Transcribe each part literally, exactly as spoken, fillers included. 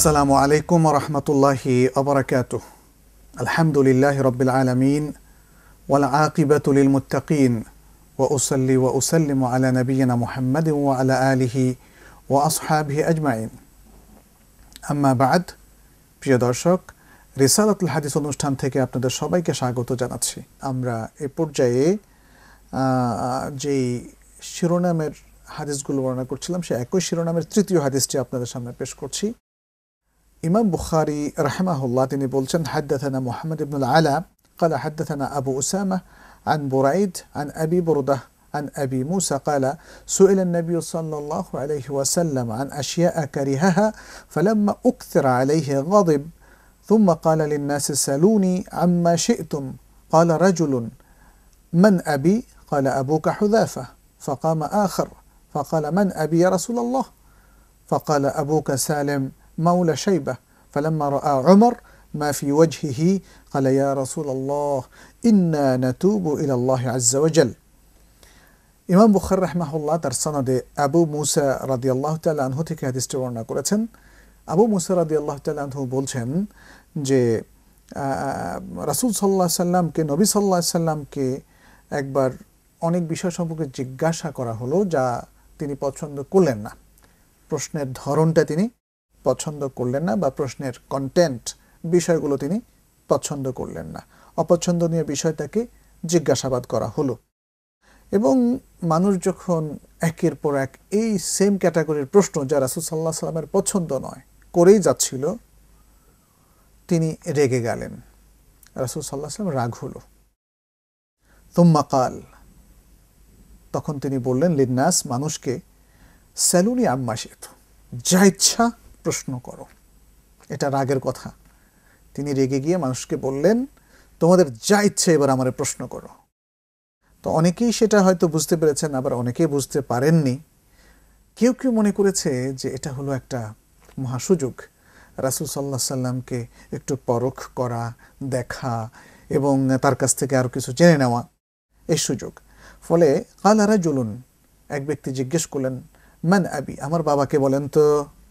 আসসালামু আলাইকুম ওয়া রাহমাতুল্লাহি ওয়া বারাকাতুহু। আলহামদুলিল্লাহি রাব্বিল আলামিন ওয়াল আকিবাতু লিল মুত্তাকিন ওয়া উসাল্লি ওয়া উসাল্লিমু আলা নাবিয়িনা মুহাম্মাদিন ওয়া আলা আলিহি ওয়া আসহাবিহি আজমাইন। আম্মা বা'দ। প্রিয় দর্শক, রিসালাতুল হাদিস অনুষ্ঠান থেকে আপনাদের সবাইকে স্বাগত জানাচ্ছি। আমরা এ পর্যায়ে যেই শিরোনামের হাদিসগুলো বর্ণনা করছিলাম সে একই শিরোনামের তৃতীয় হাদিসটি আপনাদের সামনে পেশ করছি। ইমাম বুখারী রাহিমাহুল্লাহ তিনি বলছেন, হাদ্দাথানা মুহাম্মদ ইবনুল আলা قال حدثنا أبو أسامة عن بريد عن أبي بردة عن أبي موسى قال سئل النبي صلى الله عليه وسلم عن أشياء كرهها فلما أكثر عليه غضب ثم قال للناس سلوني عما شئتم قال رجل من أبي قال أبوك حذافة فقام آخر فقال من أبي يا رسول الله فقال أبوك سالم مولى شيبة فلما رأى عمر ما في وجهه قال يا رسول الله إنا نتوب إلى الله عز وجل। ইমাম বুখারী রাহিমাহুল্লাহ তার সনদে আবু মুসা রাদিয়াল্লাহু তাআলা আনহু থেকে হাদিসটি বর্ণনা করেছেন। আবু মুসা রাদিয়াল্লাহু তাআলা আনহু বলছেন যে রাসূল সাল্লাল্লাহু আলাইহি সাল্লামকে নবী সাল্লাল্লাহু আলাইহি সাল্লামকে একবার অনেক বিষয় সম্পর্কে জিজ্ঞাসা করা হলো যা তিনি পছন্দ করলেন না। প্রশ্নের ধরনটা তিনি পছন্দ করলেন না বা প্রশ্নের কন্টেন্ট বিষয়গুলো তিনি পছন্দ করলেন না। অপছন্দনীয় বিষয় তাকে জিজ্ঞাসাবাদ করা হলো এবং মানুষ যখন একের পর এক এই সেম ক্যাটাগরির প্রশ্ন যা রাসূল সাল্লাল্লাহু আলাইহি সাল্লামের পছন্দ নয় করেই যাচ্ছিল, তিনি রেগে গেলেন। রাসূল সাল্লাল্লাহু আলাইহি সাল্লাম রাগ হলো। তুম্মা কাল, তখন তিনি বললেন লিন্নাস, মানুষকে, সালুনি আম্মা শিতু, যা ইচ্ছা প্রশ্ন করো। এটা রাগের কথা। তিনি রেগে গিয়ে মানুষকে বললেন, তোমাদের যা ইচ্ছে এবার আমারে প্রশ্ন করো। তো অনেকেই সেটা হয়তো বুঝতে পেরেছেন, আবার অনেকেই বুঝতে পারেননি। কেউ কেউ মনে করেছে যে এটা হলো একটা মহাসুযোগ, রাসূল সাল্লাল্লাহু আলাইহি সাল্লামকে একটু পরখ করা, দেখা এবং তার কাছ থেকে আরও কিছু জেনে নেওয়া, এই সুযোগ। ফলে কালা রাজুলুন, এক ব্যক্তি জিজ্ঞেস করলেন, মান আবি, আমার বাবাকে বলেন তো।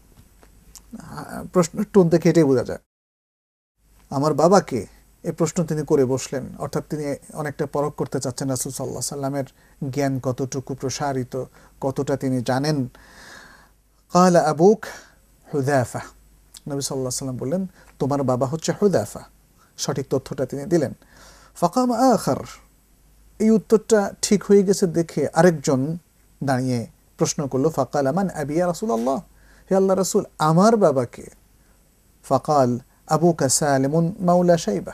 প্রশ্নের টোন দেখে এটাই বোঝা যায় আমার বাবাকে। এই প্রশ্ন তিনি করে বসলেন, অর্থাৎ তিনি অনেকটা পরখ করতে চাচ্ছেন রাসূল সাল্লাল্লাহু আলাইহি সাল্লামের জ্ঞান কতটুকু প্রসারিত, কতটা তিনি জানেন। কালা আবুক হুযাফা, নবী সাল্লাল্লাহু আলাইহি সাল্লাম বললেন, তোমার বাবা হচ্ছে হুযাফা। সঠিক তথ্যটা তিনি দিলেন। ফাকাম আখার, এই উত্তরটা ঠিক হয়ে গেছে দেখে আরেকজন দাঁড়িয়ে প্রশ্ন করলো, ফাকাল মান আবি ইয়া রাসূলুল্লাহ, হে আল্লাহর রাসূল, আমার বাবাকে। ফাকাল আবুকা সালিমুন মাওলা শাইবা,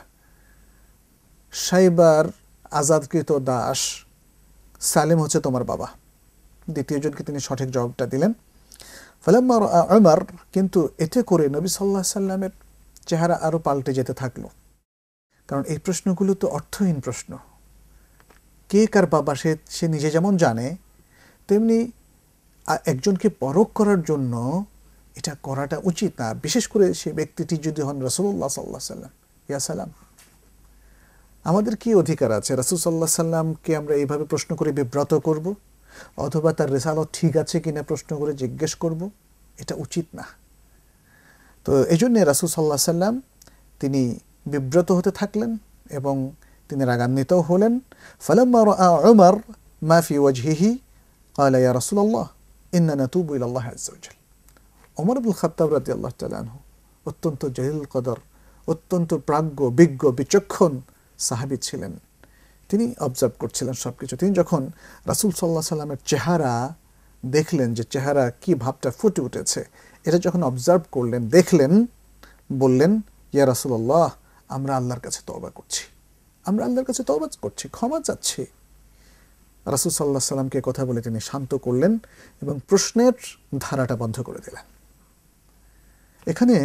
শাইবার আজাদকৃত দাস সালিম হচ্ছে তোমার বাবা। দ্বিতীয়জনকে তিনি সঠিক জবাবটা দিলেন। ফালাম্মা রাআ উমর, কিন্তু এতে করে নবী সাল্লাল্লাহু আলাইহি সাল্লামের চেহারা আরো পাল্টে যেতে থাকলো। কারণ এই প্রশ্নগুলো তো অর্থহীন প্রশ্ন। কে কার বাবা সে সে নিজে যেমন জানে, তেমনি একজনকে পরখ করার জন্য এটা করাটা উচিত না, বিশেষ করে সে ব্যক্তিটি যদি হন রাসূলুল্লাহ সাল্লাল্লাহু আলাইহি সাল্লাম। ইয়া সালাম, আমাদের কি অধিকার আছে রাসূল সাল্লাল্লাহু আলাইহি সাল্লামকে আমরা এইভাবে প্রশ্ন করে বিব্রত করব, অথবা তার রিসালাত ঠিক আছে কিনা প্রশ্ন করে জিজ্ঞেস করব? এটা উচিত না। তো এই জন্যে রাসূল সাল্লাল্লাহু আলাইহি সাল্লাম তিনি বিব্রত হতে থাকলেন এবং তিনি রাগান্বিতও হলেন। ফালাম্মা রাআ উমর মা ফি ওয়াজহিহি ক্বালা ইয়া রাসূলুল্লাহ ইন্না নাতুবু ইলাল্লাহি আযজা ওয়া জাল। ওমর ইবনুল খাত্তাব রাদিয়াল্লাহু তাআলা আনহু অত্যন্ত জলিল কদর, অত্যন্ত প্রাজ্ঞ, বিজ্ঞ, বিচক্ষণ সাহাবী ছিলেন। তিনি অবজার্ভ করছিলেন সবকিছু। তিনি যখন রাসূল সাল্লাল্লাহু আলাইহি সাল্লামের চেহারা দেখলেন, যে চেহারা কি ভাবটা ফুটে উঠেছে, এটা যখন অবজার্ভ করলেন, দেখলেন, বললেন, ইয়া রাসূলুল্লাহ, আমরা আল্লাহর কাছে তওবা করছি, আমরা আল্লাহর কাছে তওবা করছি, ক্ষমা চাচ্ছি। রাসূল সাল্লাল্লাহু আলাইহি সাল্লামকে কথা বলে তিনি শান্ত করলেন এবং প্রশ্নের ধারাটা বন্ধ করে দিলেন। এখানে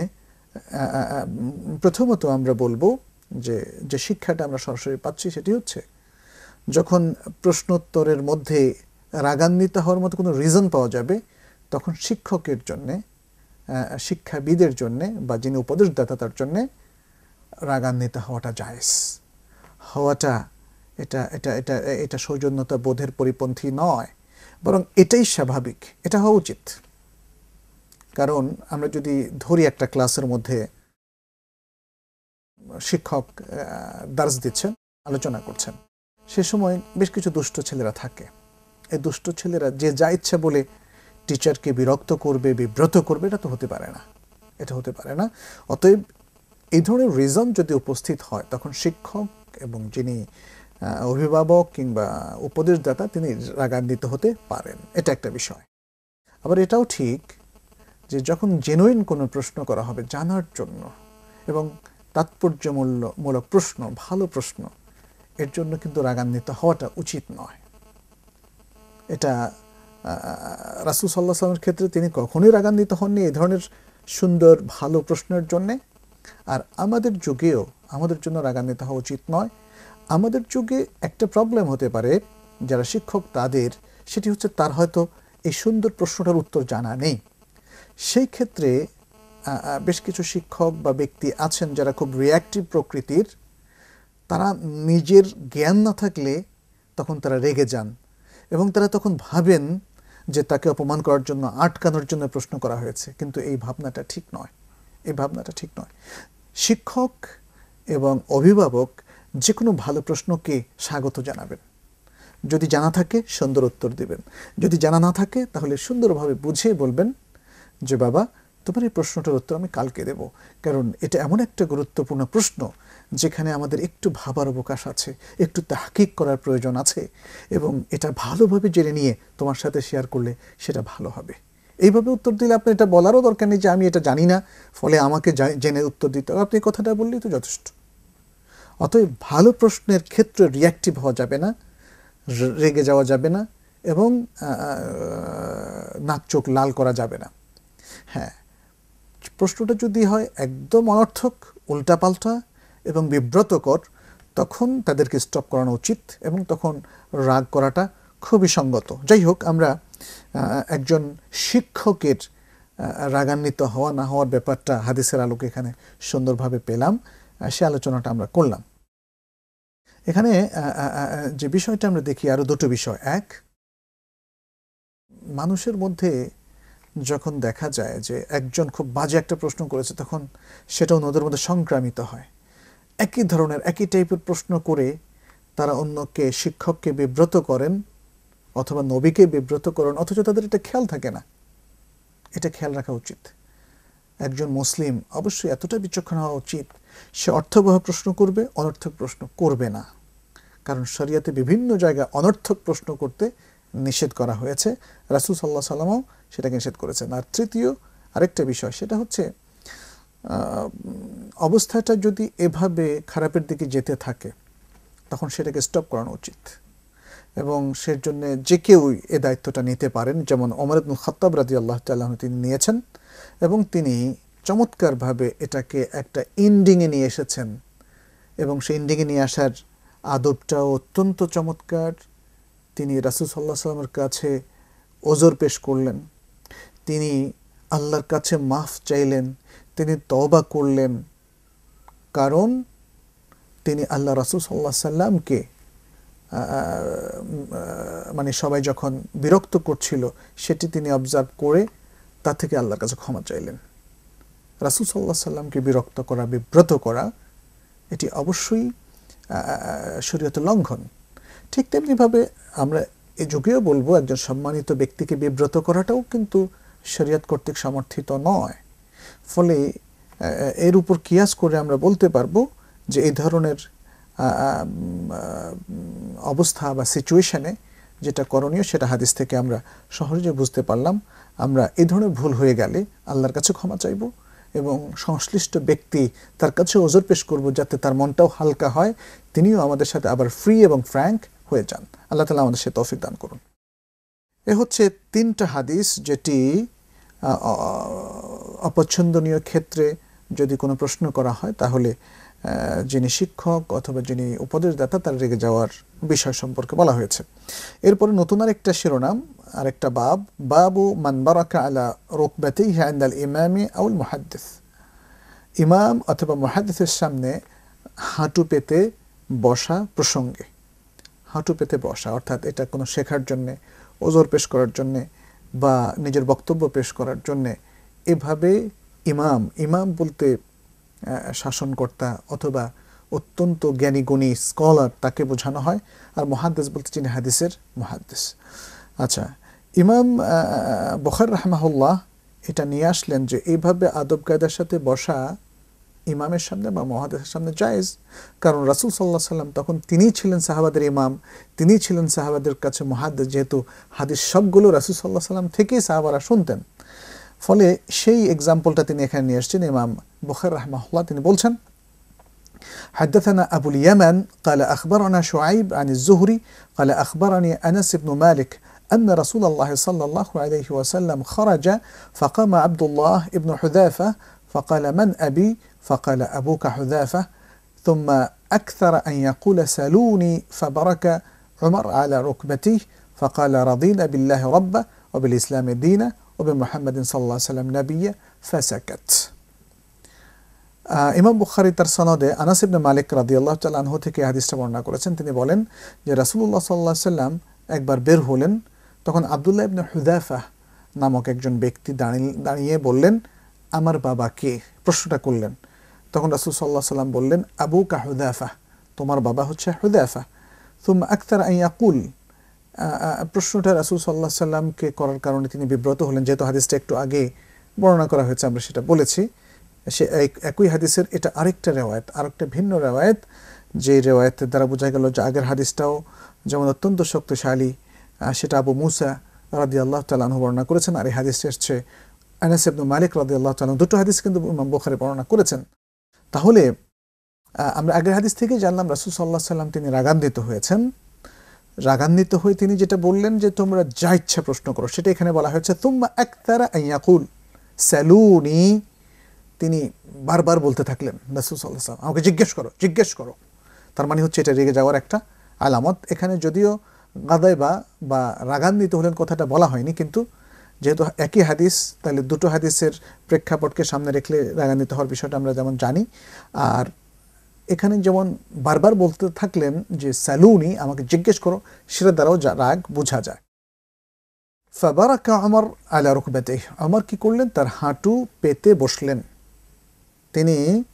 প্রথমত আমরা বলবো যে যে শিক্ষাটা আমরা সরাসরি পাচ্ছি সেটি হচ্ছে, যখন প্রশ্নোত্তরের মধ্যে রাগান্বিত হওয়ার মতো কোনো রিজন পাওয়া যাবে, তখন শিক্ষকের জন্যে, শিক্ষাবিদের জন্যে বা যিনি উপদেশদাতা তার জন্যে রাগান্বিত হওয়াটা জায়েজ। হওয়াটা এটা এটা এটা এটা সৌজন্যতা বোধের পরিপন্থী নয়, বরং এটাই স্বাভাবিক, এটা হওয়া উচিত। কারণ আমরা যদি ধরি একটা ক্লাসের মধ্যে শিক্ষক দার্স দিচ্ছেন, আলোচনা করছেন, সে সময় বেশ কিছু দুষ্ট ছেলেরা থাকে। এই দুষ্ট ছেলেরা যে যা ইচ্ছা বলে টিচারকে বিরক্ত করবে, বিব্রত করবে, এটা তো হতে পারে না, এটা হতে পারে না। অতএব এই ধরনের রিজন যদি উপস্থিত হয়, তখন শিক্ষক এবং যিনি অভিভাবক কিংবা উপদেশদাতা তিনি রাগান্বিত হতে পারেন। এটা একটা বিষয়। আবার এটাও ঠিক যে যখন জেনুইন কোনো প্রশ্ন করা হবে জানার জন্য এবং তাৎপর্যমূলক প্রশ্ন, ভালো প্রশ্ন, এর জন্য কিন্তু রাগান্বিত হওয়াটা উচিত নয়। এটা রাসূল সাল্লাল্লাহু আলাইহি ওয়াসাল্লামের ক্ষেত্রে তিনি কখনোই রাগান্বিত হননি এই ধরনের সুন্দর ভালো প্রশ্নের জন্যে। আর আমাদের যুগেও আমাদের জন্য রাগান্বিত হওয়া উচিত নয়। আমাদের যুগে একটা প্রবলেম হতে পারে যারা শিক্ষক তাদের, সেটি হচ্ছে তার হয়তো এই সুন্দর প্রশ্নটার উত্তর জানা নেই। সেই ক্ষেত্রে বেশ কিছু শিক্ষক বা ব্যক্তি আছেন যারা খুব রিঅ্যাক্টিভ প্রকৃতির। তারা নিজের জ্ঞান না থাকলে তখন তারা রেগে যান এবং তারা তখন ভাবেন যে তাকে অপমান করার জন্য, আটকানোর জন্য প্রশ্ন করা হয়েছে। কিন্তু এই ভাবনাটা ঠিক নয়, এই ভাবনাটা ঠিক নয়। শিক্ষক এবং অভিভাবক যে কোনো ভালো প্রশ্নকে স্বাগত জানাবেন। যদি জানা থাকে সুন্দর উত্তর দিবেন, যদি জানা না থাকে তাহলে সুন্দরভাবে বুঝিয়ে বলবেন যে বাবা, তোমার এই প্রশ্নটার উত্তর আমি কালকে দেব, কারণ এটা এমন একটা গুরুত্বপূর্ণ প্রশ্ন যেখানে আমাদের একটু ভাবার অবকাশ আছে, একটু তাহকিক করার প্রয়োজন আছে, এবং এটা ভালোভাবে জেনে নিয়ে তোমার সাথে শেয়ার করলে সেটা ভালো হবে। এইভাবে উত্তর দিলে আপনি এটা বলারও দরকার নেই যে আমি এটা জানি না, ফলে আমাকে জেনে উত্তর দিতে হবে। আপনি কথাটা বললেই তো যথেষ্ট। অতএব ভালো প্রশ্নের ক্ষেত্রে রিঅ্যাক্টিভ হওয়া যাবে না, রেগে যাওয়া যাবে না, এবং নাক চোখ লাল করা যাবে না। হ্যাঁ, প্রশ্নটা যদি হয় একদম অনর্থক, উল্টাপাল্টা এবং বিব্রতকর, তখন তাদেরকে স্টপ করানো উচিত এবং তখন রাগ করাটা খুবই সঙ্গত। যাই হোক, আমরা একজন শিক্ষকের রাগান্বিত হওয়া না হওয়ার ব্যাপারটা হাদিসের আলোকে এখানে সুন্দরভাবে পেলাম, সে আলোচনাটা আমরা করলাম। এখানে যে বিষয়টা আমরা দেখি, আরও দুটো বিষয়। এক, মানুষের মধ্যে যখন দেখা যায় যে একজন খুব বাজে একটা প্রশ্ন করেছে, তখন সেটা অন্যদের মধ্যে সংক্রামিত হয়। একই ধরনের একই টাইপের প্রশ্ন করে তারা অন্যকে, শিক্ষককে বিব্রত করেন অথবা নবীকে বিব্রত করেন, অথচ তাদের এটা খেয়াল থাকে না। এটা খেয়াল রাখা উচিত। একজন মুসলিম অবশ্যই এতটা বিচক্ষণ হওয়া উচিত, সে অর্থবহ প্রশ্ন করবে, অনর্থক প্রশ্ন করবে না। কারণ শরিয়াতে বিভিন্ন জায়গায় অনর্থক প্রশ্ন করতে নিষেধ করা হয়েছে, রাসূল সাল্লাল্লাহু আলাইহি ওয়াসাল্লামও সেটাকে নিষেধ করেছেন। আর তৃতীয় আরেকটা বিষয়, সেটা হচ্ছে অবস্থাটা যদি এভাবে খারাপের দিকে যেতে থাকে তখন সেটাকে স্টপ করানো উচিত, এবং সের জন্য যে কেউ এ দায়িত্বটা নিতে পারেন। যেমন ওমর ইবনুল খাত্তাব রাদিয়াল্লাহু তাআলা আনহু তিনি নিয়েছেন এবং তিনি চমৎকারভাবে এটাকে একটা এন্ডিংয়ে নিয়ে এসেছেন, এবং সেই এন্ডিংয়ে নিয়ে আসার আদবটাও অত্যন্ত চমৎকার। তিনি রাসূল সাল্লাল্লাহু আলাইহি ওয়াসাল্লামের কাছে ওজর পেশ করলেন, তিনি আল্লাহর কাছে মাফ চাইলেন, তিনি তওবা করলেন, কারণ তিনি আল্লাহ রাসূল সাল্লাল্লাহু আলাইহি ওয়াসাল্লামকে মানে সবাই যখন বিরক্ত করছিল সেটি তিনি অবজার্ভ করে তা থেকে আল্লাহর কাছে ক্ষমা চাইলেন। রাসূল সাল্লাল্লাহু আলাইহি ওয়াসাল্লামকে বিরক্ত করা, বিব্রত করা, এটি অবশ্যই শরীয়তের লঙ্ঘন। ঠিক তেমনিভাবে আমরা এই যুগেও বলবো, একজন সম্মানিত ব্যক্তিকে বিব্রত করাটাও কিন্তু শরীয়ত কর্তৃক সমর্থিত নয়। ফলে এর উপর কিয়াস করে আমরা বলতে পারবো যে এই ধরনের অবস্থা বা সিচুয়েশনে যেটা করণীয় সেটা হাদিস থেকে আমরা সহজে বুঝতে পারলাম। আমরা এই ধরনের ভুল হয়ে গেলে আল্লাহর কাছে ক্ষমা চাইব এবং সংশ্লিষ্ট ব্যক্তি তার কাছে ওজর পেশ করব, যাতে তার মনটাও হালকা হয়, তিনিও আমাদের সাথে আবার ফ্রি এবং ফ্র্যাঙ্ক হয়ে যান। আল্লাহ তাআলা আমাদের সাথে তৌফিক দান করুন। এ হচ্ছে তিনটা হাদিস যেটি অপছন্দনীয় ক্ষেত্রে যদি কোনো প্রশ্ন করা হয় তাহলে যিনি শিক্ষক অথবা যিনি উপদেশদাতা তার রেগে যাওয়ার বিষয় সম্পর্কে বলা হয়েছে। এরপরে নতুন আরেকটা শিরোনাম, আরেকটা বাব, বাবু মান বারাকা আলা রুকবাতিহি ইনদাল ইমামি আউল মুহাদ্দিস। ইমাম অথবা মুহাদ্দিসের সামনে হাঁটু পেতে বসা প্রসঙ্গে। হাঁটু পেতে বসা অর্থাৎ এটা কোনো শেখার জন্যে, ওজর পেশ করার জন্যে বা নিজের বক্তব্য পেশ করার জন্যে এভাবে ইমাম ইমাম বলতে শাসনকর্তা অথবা অত্যন্ত জ্ঞানী গুণী স্কলার তাকে বোঝানো হয়, আর মুহাদ্দিস বলতে যিনি হাদিসের মুহাদ্দিস। আচ্ছা, ইমাম বুখারী রাহিমাহুল্লাহ এটা নিয়ে আসলেন যে এইভাবে আদব কায়দার সাথে বসা ইমামের সামনে বা মুহাদ্দিসের সামনে জায়েজ, কারণ রাসূল সাল্লাল্লাহু আলাইহি সাল্লাম তখন তিনিই ছিলেন সাহাবাদের ইমাম, তিনিই ছিলেন সাহাবাদের কাছে মুহাদ্দিস, যেহেতু হাদিস সবগুলো রাসূল সাল্লাল্লাহু আলাইহি সাল্লাম থেকেই সাহাবারা শুনতেন। ফলে সেই এক্সাম্পলটা তিনি এখানে নিয়ে আসছেন। ইমাম বুখারী রাহিমাহুল্লাহ তিনি বলছেন, حدثنا أبو اليمن قال أخبرنا شعيب عن الزهري قال أخبرني أنس بن مالك أن رسول الله صلى الله عليه وسلم خرج فقام عبد الله بن حذافة فقال من أبي؟ فقال أبوك حذافة، ثم أكثر أن يقول سلوني، فبرك عمر على ركبتيه فقال رضينا بالله ربا وبالإسلام دينا وبمحمد صلى الله عليه وسلم نبيا، فسكت. ইমাম বুখারী তার সনদে আনাস ইবনে মালিক রাদিয়াল্লাহু তাআলা আনহু থেকে হাদিসটা বর্ণনা করেছেন। তিনি বলেন যে রাসূলুল্লাহ সাল্লাল্লাহু আলাইহি সাল্লাম একবার বের হলেন, তখন আব্দুল্লাহ ইবনে হুযাফা নামক একজন ব্যক্তি দাঁড়িয়ে দাঁড়িয়ে বললেন, আমার বাবা কে? প্রশ্নটা করলেন। তখন রাসূল সাল্লাল্লাহু আলাইহি সাল্লাম বললেন, আবুকা হুযাফা, তোমার বাবা হচ্ছে হুযাফা। সুম্মা আকতার আন ইয়াকুল, প্রশ্নটা রাসূল সাল্লাল্লাহু আলাইহি সাল্লামকে করার কারণে তিনি বিব্রত হলেন, যেহেতু হাদিসটা একটু আগে বর্ণনা করা হয়েছে, আমরা সেটা বলেছি। সে একই হাদিসের এটা আরেকটা রেওয়ায়েত, আরেকটা ভিন্ন রেওয়ায়েত, যে রেওয়ায়েতের দ্বারা বোঝা গেল যে আগের হাদিসটাও যেমন অত্যন্ত শক্তিশালী, সেটা আবু মুসা রাদিয়াল্লাহু তাআলা আনহু বর্ণনা করেছেন, আর এই হাদিসটা হচ্ছে আনাস ইবনে মালিক রাদিয়াল্লাহু তাআলা। দুটো হাদিস কিন্তু ইমাম বুখারী বর্ণনা করেছেন। তাহলে আমরা আগের হাদিস থেকে জানলাম রাসূল সাল্লাল্লাহু আলাইহি সাল্লাম তিনি রাগান্বিত হয়েছেন। রাগান্বিত হয়ে তিনি যেটা বললেন যে তোমরা যা ইচ্ছা প্রশ্ন করো, সেটা এখানে বলা হয়েছে তুম্মা আকতারা আন ইয়াকুল সালুনি, তিনি বারবার বলতে থাকলেন রাসূল সাল্লাল্লাহু আলাইহি ওয়াসাল্লাম, আমাকে জিজ্ঞেস করো জিজ্ঞেস করো। তার মানে হচ্ছে এটা রেগে যাওয়ার একটা আলামত। এখানে যদিও গাদায় বা বা রাগান্বিত হলেন কথাটা বলা হয়নি, কিন্তু যেহেতু একই হাদিস, তাহলে দুটো হাদিসের প্রেক্ষাপটকে সামনে রেখে রাগান্বিত হওয়ার বিষয়টা আমরা যেমন জানি। আর এখানে যেমন বারবার বলতে থাকলেন যে সালুনি, আমাকে জিজ্ঞেস করো, সেটা দ্বারাও রাগ বোঝা যায়। ফাবারাকা উমর আলা রুকবাতিহি, উমর কি করলেন? তার হাঁটু পেতে বসলেন। তিনি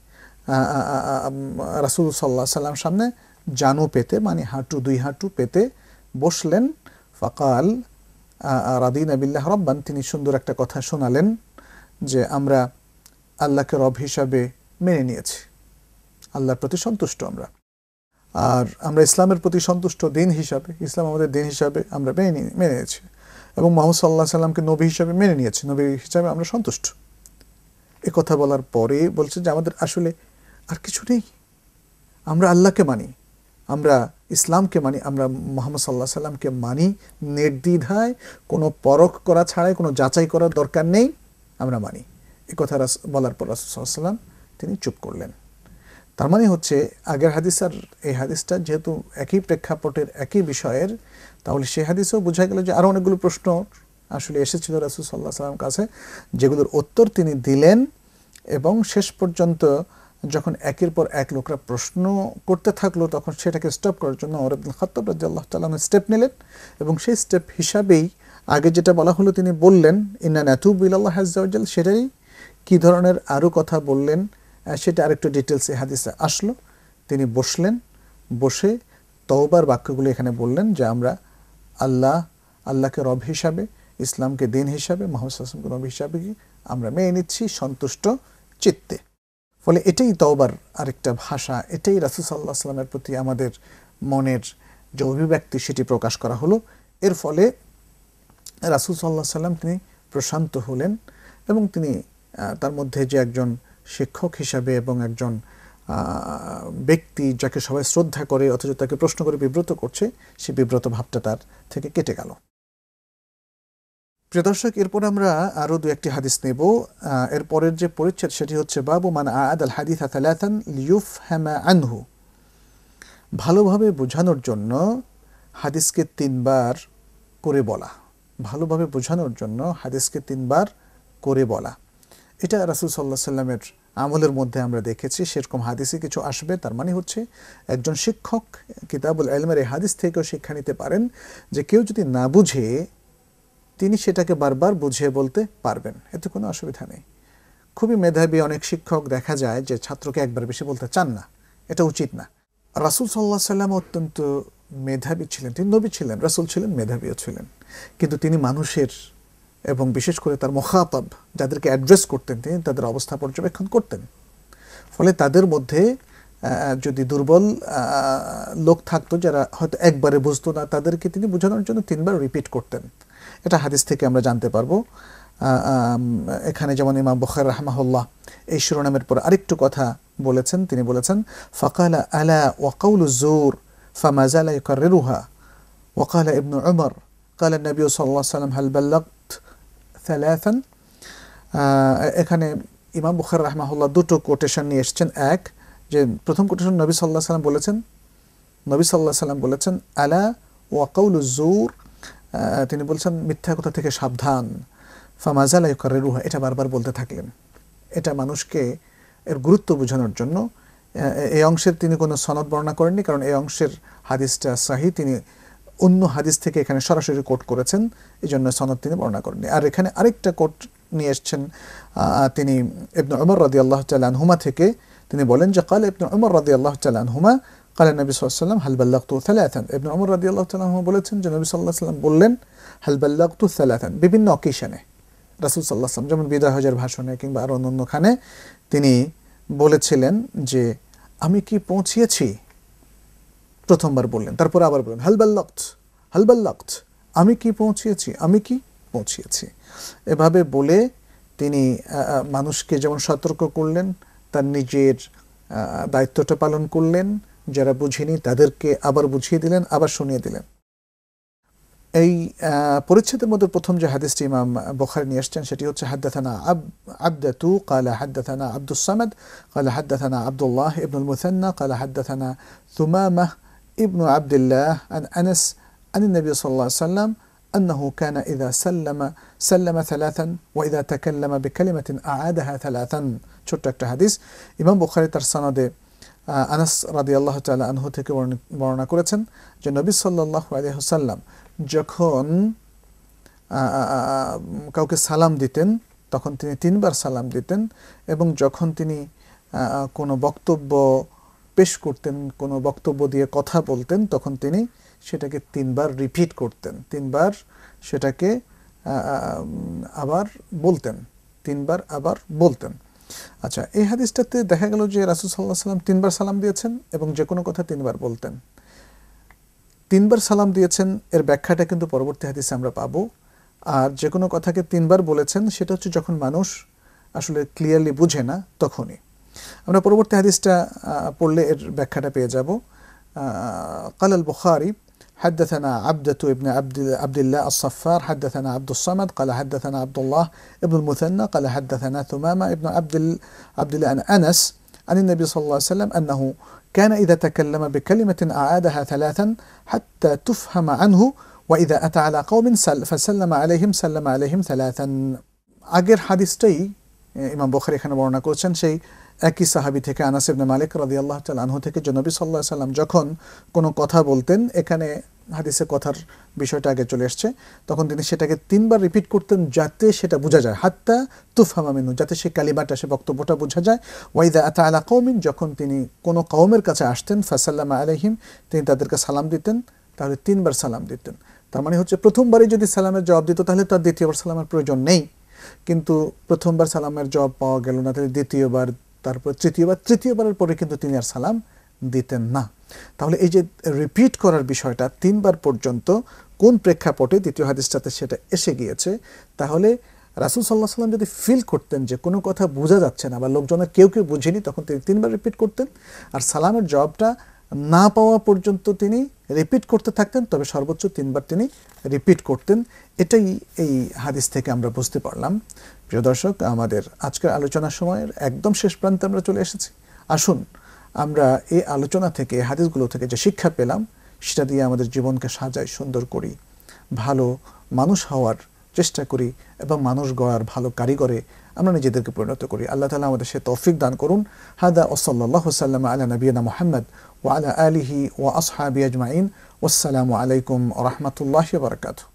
রাসূল সাল্লাল্লাহু আলাইহি সাল্লাম সামনে জানু পেতে, মানে হাঁটু দুই হাঁটু পেতে বসলেন। ফাকাল রাদিনা বিল্লাহ রাব্বান, তিনি সুন্দর একটা কথা শোনালেন যে আমরা আল্লাহকে রব হিসাবে মেনে নিয়েছি, আল্লাহর প্রতি সন্তুষ্ট আমরা, আর আমরা ইসলামের প্রতি সন্তুষ্ট দিন হিসাবে, ইসলাম আমাদের দিন হিসাবে আমরা মেনে মেনে নিয়েছি, এবং মুহাম্মদ সাল্লাল্লাহু আলাইহি সাল্লামকে নবী হিসাবে মেনে নিয়েছি, নবী হিসাবে আমরা সন্তুষ্ট। এ কথা বলার পরে বলছে যে আমাদের আসলে আর কিছু নেই, আমরা আল্লাহকে মানি, আমরা ইসলামকে মানি, আমরা মুহাম্মদ সাল্লাল্লাহু আলাইহি সাল্লামকে মানি নির্দ্বিধায়, কোনো পরখ করা ছাড়াই, কোনো যাচাই করার দরকার নেই, আমরা মানি। এ কথা বলার পর রাসূল সাল্লাল্লাহু আলাইহি সাল্লাম তিনি চুপ করলেন। তার মানে হচ্ছে আগের হাদিস আর এই হাদিসটা যেহেতু একই প্রেক্ষাপটের একই বিষয়ের, তাহলে সেই হাদিসেও বোঝা গেল যে আরও অনেকগুলো প্রশ্ন আসলে এসেছিল রাসূল সাল্লাল্লাহু আলাইহি সাল্লামের কাছে, যেগুলোর উত্তর তিনি দিলেন, এবং শেষ পর্যন্ত যখন একের পর এক লোকরা প্রশ্ন করতে থাকলো, তখন সেটাকে স্টপ করার জন্য ওমর ইবনে খাত্তাব রাদিয়াল্লাহু তাআলা স্টেপ নিলেন, এবং সেই স্টেপ হিসাবেই আগে যেটা বলা হলো তিনি বললেন ইন্না নাতুবু ইলাল্লাহি আযজা ওয়া জাল, সেটাই কী ধরনের আরও কথা বললেন সেটা আরেকটু ডিটেলসে হাদিসে আসলো। তিনি বসলেন, বসে তওবার বাক্যগুলো এখানে বললেন যে আমরা আল্লাহ আল্লাহকে রব হিসাবে, ইসলামকে দিন হিসাবে, মুহাম্মদ সাল্লাল্লাহু আলাইহি ওয়াসাল্লামকে রব হিসাবে আমরা মেনে নিচ্ছি সন্তুষ্ট চিত্তে। ফলে এটাই তওবার আরেকটা ভাষা, এটাই রাসূল সাল্লাল্লাহু আলাইহি ওয়াসাল্লামের প্রতি আমাদের মনের যে অভিব্যক্তি সেটি প্রকাশ করা হলো। এর ফলে রাসূল সাল্লাল্লাহু আলাইহি ওয়াসাল্লাম তিনি প্রশান্ত হলেন, এবং তিনি তার মধ্যে যে একজন শিক্ষক হিসাবে এবং একজন ব্যক্তি যাকে সবাই শ্রদ্ধা করে অথচ তাকে প্রশ্ন করে বিব্রত করছে, সেই বিব্রত ভাবটা তার থেকে কেটে গেল। প্রিয় দর্শক, এরপর আমরা আরও দু একটি হাদিস নেব। এরপরের যে পরিচ্ছেদ সেটি হচ্ছে বাবু মান আ'আদ আল হাদিসা সালাসান লিয়ুফহামা আনহু, ভালোভাবে বোঝানোর জন্য হাদিসকে তিনবার করে বলা, ভালোভাবে বোঝানোর জন্য হাদিসকে তিনবার করে বলা। এটা রাসূল সাল্লাল্লাহু আলাইহি সাল্লামের আমলের মধ্যে আমরা দেখেছি, সেরকম হাদিসে কিছু আসবে। তার মানে হচ্ছে একজন শিক্ষক কিতাবুল ইলমের এই হাদিস থেকেও শিক্ষা নিতে পারেন যে কেউ যদি না বুঝে তিনি সেটাকে বারবার বুঝিয়ে বলতে পারবেন, এতে কোনো অসুবিধা নেই। খুবই মেধাবী অনেক শিক্ষক দেখা যায় যে ছাত্রকে একবার বেশি বলতে চান না, এটা উচিত না। রাসূল সাল্লাল্লাহু আলাইহি ওয়াসাল্লাম অত্যন্ত মেধাবী ছিলেন, তিনি নবী ছিলেন, রাসূল ছিলেন, মেধাবীও ছিলেন, কিন্তু তিনি মানুষের এবং বিশেষ করে তার মুখাতাব যাদেরকে অ্যাড্রেস করতেন তিনি তাদের অবস্থা পর্যবেক্ষণ করতেন। ফলে তাদের মধ্যে যদি দুর্বল লোক থাকতো যারা হয়তো একবারে বুঝতো না, তাদেরকে তিনি বোঝানোর জন্য তিনবার রিপিট করতেন। এটা হাদিস থেকে আমরা জানতে পারবো। এখানে যেমন ইমাম বুখারী রাহমাহুল্লাহ এই শিরোনামের পর আরেকটু কথা বলেছেন, তিনি বলেছেন ফাকালা আলা ওয়া কাউলু যুর ফামা যালা ইউকাররিরুহা ওয়া ক্বালা ইবনু উমর ক্বালা নবী সাল্লাল্লাহু আলাইহি ওয়াসাল্লাম হাল বাল্লাগত সালাসান। এখানে ইমাম বুখারী রাহমাহুল্লাহ দুটো কোটেশন নিয়ে এসেছেন। এক, যে প্রথম কোটেশন নবী সাল্লাল্লাহু আলাইহি ওয়াসাল্লাম বলেছেন, নবী সাল্লাল্লাহু আলাইহি ওয়াসাল্লাম বলেছেন আলা ওয়া কাউলু যুর, তিনি বলছেন মিথ্যা কথা থেকে সাবধান, ফামা যালা ইউকাররিরুহা, এটা বারবার বলতে থাকলেন। এটা মানুষকে এর গুরুত্ব বোঝানোর জন্য। এই অংশের তিনি কোনো সনদ বর্ণনা করেননি, কারণ এই অংশের হাদিসটা সহিহ, তিনি অন্য হাদিস থেকে এখানে সরাসরি কোট করেছেন, এই জন্য সনদ তিনি বর্ণনা করেননি। আর এখানে আরেকটা কোট নিয়ে এসছেন তিনি ইবনু উমর রাদিয়াল্লাহু তাআলা আনহুমা থেকে, তিনি বলেন যে ক্বালা ইবনু উমর রাদিয়াল্লাহু তাআলা আনহুমা ক্বালা নবী সাল্লাল্লাহু আলাইহি ওয়াসাল্লাম হাল বাল্লাগতু সালাসান। ইবনু উমর রাদিয়াল্লাহু তাআলা আনহু বলেছেন যে নবী সাল্লাল্লাহু আলাইহি ওয়াসাল্লাম বললেন হাল বাল্লাগতু সালাসান, বিভিন্ন অকেশনে রাসূল সাল্লাল্লাহু আলাইহি ওয়াসাল্লাম যেমন বিদায় হজের ভাষণে কিংবা আর অন্যখানে তিনি বলেছিলেন যে আমি কি পৌঁছিয়েছি, প্রথমবার বললেন, তারপর আবার বললেন হাল বাল্লাগত হাল বাল্লাগত, আমি কি পৌঁছিয়েছি আমি কি পৌঁছিয়েছি। এভাবে বলে তিনি মানুষকে যেমন সতর্ক করলেন, তার নিজের দায়িত্বটা পালন করলেন, যারা বুঝেনি তাদেরকে আবার বুঝিয়ে দিলেন, আবার শুনিয়ে দিলেন। এই পরিচ্ছেদের মধ্যে প্রথম যে হাদিসটি ইমাম বুখারী নিয়ে আসছেন সেটি হচ্ছে হাদাথানা আবদাতু ক্বালা হাদাথানা আব্দুস সামাদ ক্বালা হাদাথানা আব্দুল্লাহ ইবনুল মুসান্না ক্বালা হাদাথানা সুমামাহ ইবনু আবদুল্লাহ আন আনাস আন নবী সাল্লাল্লাহু আলাইহি ওয়াসাল্লাম أنه كان إذا سلم سلم ثلاثا وإذا تكلم بكلمة أعادها ثلاثا। ছোট্ট একটা হাদিস, ইমাম বুখারী তার সনদে আনাস রাদিয়াল্লাহু তাআলা আনহু থেকে বর্ণনা করেছেন যে নবী সাল্লাল্লাহু আলাইহি ওয়াসাল্লাম যখন কাউকে সালাম দিতেন তখন তিনি তিনবার সালাম দিতেন, এবং যখন তিনি কোনো বক্তব্য পেশ করতেন, কোনো বক্তব্য দিয়ে কথা বলতেন, তখন তিনি সেটাকে তিনবার রিপিট করতেন, তিনবার সেটাকে আবার বলতেন, তিনবার আবার বলতেন। আচ্ছা, এই হাদিসটাতে দেখা গেল যে রাসূল সাল্লাল্লাহু আলাইহি ওয়াসাল্লাম তিনবার সালাম দিয়েছেন এবং যে কোনো কথা তিনবার বলতেন। তিনবার সালাম দিয়েছেন এর ব্যাখ্যাটা কিন্তু পরবর্তী হাদিসে আমরা পাবো। আর যে কোনো কথাকে তিনবার বলেছেন সেটা হচ্ছে যখন মানুষ আসলে ক্লিয়ারলি বুঝে না তখনই। আমরা পরবর্তী হাদিসটা পড়লে এর ব্যাখ্যাটা পেয়ে যাব। قال البخاري حدثنا عبدة ابن عبد عبد الله الصفار حدثنا عبد الصمد قال حدثنا عبد الله ابن المثنى قال حدثنا ثمامة ابن عبد عبد الله عن أنس عن النبي صلى الله عليه وسلم أنه كان إذا تكلم بكلمة أعادها ثلاثا حتى تفهم عنه وإذا أتى على قوم فسلم عليهم سلم عليهم ثلاثا। আগের হাদিসটাই ইমাম বুখারী এখানে বর্ণনা করেছেন সেই একই সাহাবী থেকে, আনাস ইবনে মালিক রাদিয়াল্লাহু তাআলা আনহু থেকে, যে নবী সাল্লাল্লাহু আলাইহি ওয়াসাল্লাম যখন কোনো কথা বলতেন, এখানে হাদিসে কথার বিষয়টা আগে চলে আসছে, তখন তিনি সেটাকে তিনবার রিপিট করতেন যাতে সেটা বোঝা যায়, হাত্তা তুফহামা মিনহু, যাতে সেই কালিমাটা সে বক্তব্যটা বোঝা যায়। ওয়াইদা আতা আলা কওমিন, যখন তিনি কোনো কওমের কাছে আসতেন, ফাসাল্লামা আলাইহিম, তিনি তাদেরকে সালাম দিতেন, তাহলে তিনবার সালাম দিতেন। তার মানে হচ্ছে প্রথমবারই যদি সালামের জবাব দিত তাহলে তার দ্বিতীয়বার সালামের প্রয়োজন নেই, কিন্তু প্রথমবার সালামের জবাব পাওয়া গেল না, তাহলে দ্বিতীয়বার, তারপর তৃতীয়বার, তৃতীয়বারের পরে কিন্তু তিনি আর সালাম দিতেন না। তাহলে এই যে রিপিট করার বিষয়টা তিনবার পর্যন্ত কোন প্রেক্ষাপটে দ্বিতীয় হাদিসটাতে সেটা এসে গিয়েছে, তাহলে রাসূল সাল্লাল্লাহু আলাইহি ওয়াসাল্লাম যদি ফিল করতেন যে কোনো কথা বোঝা যাচ্ছে না বা লোকজনের কেউ কেউ বুঝেনি, তখন তিনি তিনবার রিপিট করতেন, আর সালামের জবাবটা না পাওয়া পর্যন্ত তিনি রিপিট করতে থাকতেন, তবে সর্বোচ্চ তিনবার তিনি রিপিট করতেন। এটাই এই হাদিস থেকে আমরা বুঝতে পারলাম। প্রিয় দর্শক, আমাদের আজকের আলোচনার সময়ের একদম শেষ প্রান্তে আমরা চলে এসেছি। আসুন আমরা এই আলোচনা থেকে, হাদিসগুলো থেকে যে শিক্ষা পেলাম সেটা দিয়ে আমাদের জীবনকে সাজাই, সুন্দর করি, ভালো মানুষ হওয়ার চেষ্টা করি এবং মানুষ গড়ার ভালো কারিগরে আমরা নিজেদেরকে পরিণত করি। আল্লাহ তাআলা আমাদের সে তৌফিক দান করুন। হাদা ওয়া সাল্লাল্লাহু সাল্লামা আলা নবিয়িনা মুহাম্মদ ওয়া আলা আলিহি ওয়া আসহাবিহি আজমাইন। ওয়াসসালামু আলাইকুম ওয়া রাহমাতুল্লাহি ওয়া বারাকাতুহু।